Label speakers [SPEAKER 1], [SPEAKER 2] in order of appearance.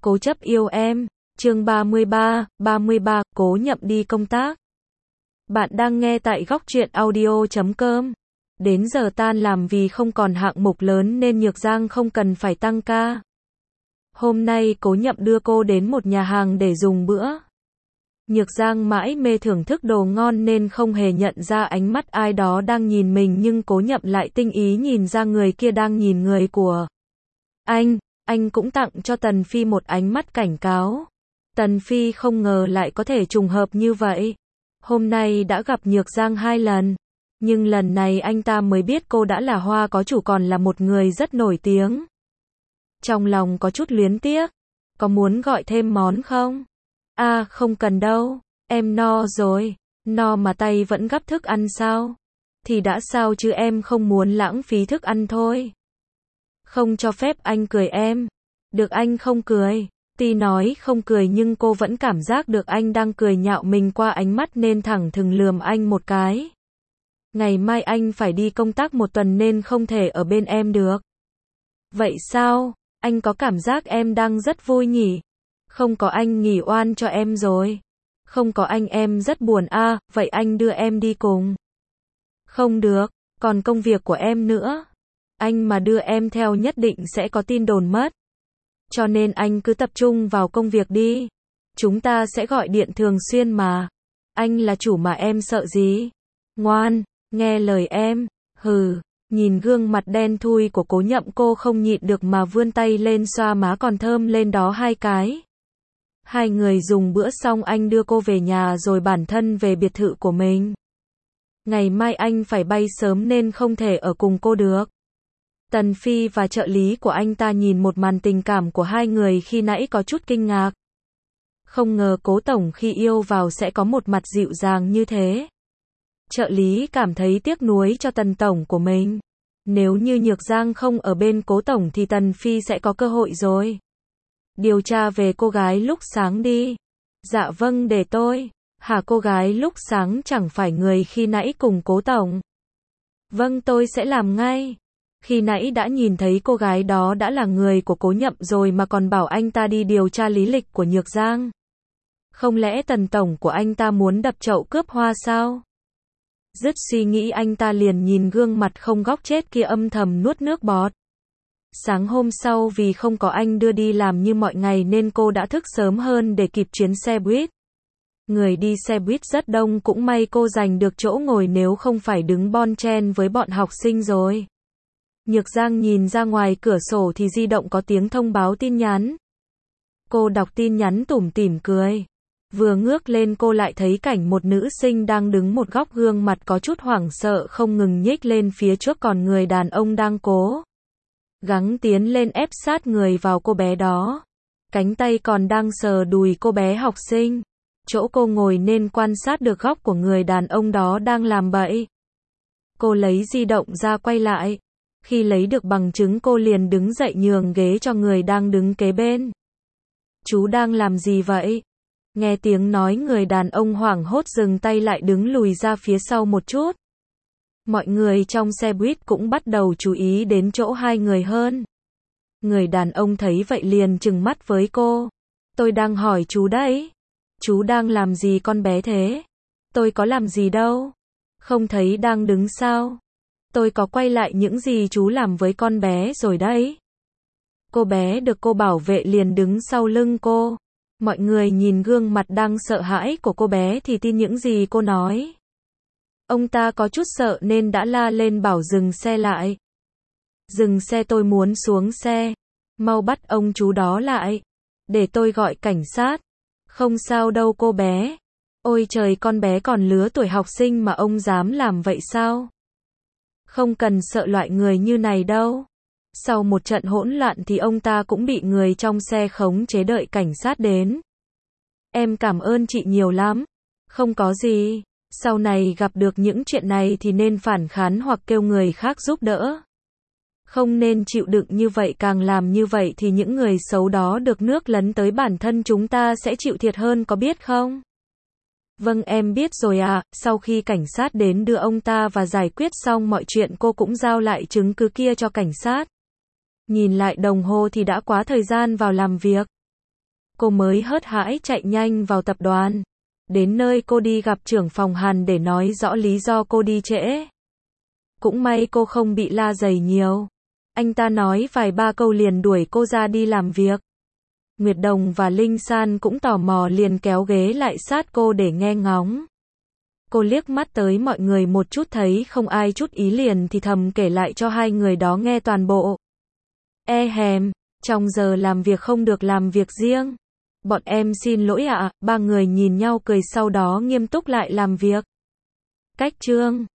[SPEAKER 1] Cố chấp yêu em, chương 33, cố nhậm đi công tác. Bạn đang nghe tại góc truyện audio.com. Đến giờ tan làm vì không còn hạng mục lớn nên Nhược Giang không cần phải tăng ca. Hôm nay Cố Nhậm đưa cô đến một nhà hàng để dùng bữa. Nhược Giang mãi mê thưởng thức đồ ngon nên không hề nhận ra ánh mắt ai đó đang nhìn mình, nhưng Cố Nhậm lại tinh ý nhìn ra người kia đang nhìn người của anh cũng tặng cho Tần Phi một ánh mắt cảnh cáo. Tần Phi không ngờ lại có thể trùng hợp như vậy. Hôm nay đã gặp Nhược Giang 2 lần, nhưng lần này anh ta mới biết cô đã là hoa có chủ, còn là một người rất nổi tiếng. Trong lòng có chút luyến tiếc. Có muốn gọi thêm món không? À, không cần đâu, em no rồi. No mà tay vẫn gắp thức ăn sao? Thì đã sao chứ, em không muốn lãng phí thức ăn thôi. Không cho phép anh cười em. Được anh không cười. Tuy nói không cười nhưng cô vẫn cảm giác được anh đang cười nhạo mình qua ánh mắt nên thẳng thừng lườm anh một cái. Ngày mai anh phải đi công tác 1 tuần nên không thể ở bên em được. Vậy sao? Anh có cảm giác em đang rất vui nhỉ? Không có anh nghỉ oan cho em rồi. Không có anh em rất buồn à, vậy anh đưa em đi cùng. Không được, còn công việc của em nữa. Anh mà đưa em theo nhất định sẽ có tin đồn mất. Cho nên anh cứ tập trung vào công việc đi. Chúng ta sẽ gọi điện thường xuyên mà. Anh là chủ mà, em sợ gì? Ngoan, nghe lời em. Hừ, nhìn gương mặt đen thui của Cố Nhậm, cô không nhịn được mà vươn tay lên xoa má còn thơm lên đó 2 cái. Hai người dùng bữa xong anh đưa cô về nhà rồi bản thân về biệt thự của mình. Ngày mai anh phải bay sớm nên không thể ở cùng cô được. Tần Phi và trợ lý của anh ta nhìn một màn tình cảm của hai người khi nãy có chút kinh ngạc. Không ngờ Cố tổng khi yêu vào sẽ có một mặt dịu dàng như thế. Trợ lý cảm thấy tiếc nuối cho Tần tổng của mình. Nếu như Nhược Giang không ở bên Cố tổng thì Tần Phi sẽ có cơ hội rồi. Điều tra về cô gái lúc sáng đi. Dạ vâng, để tôi. Hả, cô gái lúc sáng chẳng phải người khi nãy cùng Cố tổng? Vâng, tôi sẽ làm ngay. Khi nãy đã nhìn thấy cô gái đó đã là người của Cố Nhậm rồi mà còn bảo anh ta đi điều tra lý lịch của Nhược Giang. Không lẽ Tần tổng của anh ta muốn đập chậu cướp hoa sao? Dứt suy nghĩ anh ta liền nhìn gương mặt không góc chết kia âm thầm nuốt nước bọt. Sáng hôm sau vì không có anh đưa đi làm như mọi ngày nên cô đã thức sớm hơn để kịp chuyến xe buýt. Người đi xe buýt rất đông, cũng may cô giành được chỗ ngồi, nếu không phải đứng bon chen với bọn học sinh rồi. Nhược Giang nhìn ra ngoài cửa sổ thì di động có tiếng thông báo tin nhắn. Cô đọc tin nhắn tủm tỉm cười. Vừa ngước lên cô lại thấy cảnh một nữ sinh đang đứng một góc, gương mặt có chút hoảng sợ không ngừng nhích lên phía trước, còn người đàn ông đang cố gắng tiến lên ép sát người vào cô bé đó. Cánh tay còn đang sờ đùi cô bé học sinh. Chỗ cô ngồi nên quan sát được góc của người đàn ông đó đang làm bậy. Cô lấy di động ra quay lại. Khi lấy được bằng chứng cô liền đứng dậy nhường ghế cho người đang đứng kế bên. Chú đang làm gì vậy? Nghe tiếng nói, người đàn ông hoảng hốt dừng tay lại, đứng lùi ra phía sau một chút. Mọi người trong xe buýt cũng bắt đầu chú ý đến chỗ hai người hơn. Người đàn ông thấy vậy liền trừng mắt với cô. Tôi đang hỏi chú đấy. Chú đang làm gì con bé thế? Tôi có làm gì đâu. Không thấy đang đứng sao? Tôi có quay lại những gì chú làm với con bé rồi đấy. Cô bé được cô bảo vệ liền đứng sau lưng cô. Mọi người nhìn gương mặt đang sợ hãi của cô bé thì tin những gì cô nói. Ông ta có chút sợ nên đã la lên bảo dừng xe lại. Dừng xe, tôi muốn xuống xe. Mau bắt ông chú đó lại. Để tôi gọi cảnh sát. Không sao đâu cô bé. Ôi trời, con bé còn lứa tuổi học sinh mà ông dám làm vậy sao? Không cần sợ loại người như này đâu. Sau một trận hỗn loạn thì ông ta cũng bị người trong xe khống chế đợi cảnh sát đến. Em cảm ơn chị nhiều lắm. Không có gì. Sau này gặp được những chuyện này thì nên phản kháng hoặc kêu người khác giúp đỡ. Không nên chịu đựng như vậy, càng làm như vậy thì những người xấu đó được nước lấn tới bản thân chúng ta sẽ chịu thiệt hơn, có biết không? Vâng, em biết rồi ạ. Sau khi cảnh sát đến đưa ông ta và giải quyết xong mọi chuyện, cô cũng giao lại chứng cứ kia cho cảnh sát. Nhìn lại đồng hồ thì đã quá thời gian vào làm việc. Cô mới hớt hải chạy nhanh vào tập đoàn. Đến nơi cô đi gặp trưởng phòng Hàn để nói rõ lý do cô đi trễ. Cũng may cô không bị la giày nhiều. Anh ta nói vài ba câu liền đuổi cô ra đi làm việc. Nguyệt Đồng và Linh San cũng tò mò liền kéo ghế lại sát cô để nghe ngóng. Cô liếc mắt tới mọi người một chút thấy không ai chút ý liền thì thầm kể lại cho hai người đó nghe toàn bộ. Trong giờ làm việc không được làm việc riêng. Bọn em xin lỗi ạ, ba người nhìn nhau cười sau đó nghiêm túc lại làm việc. Cách chương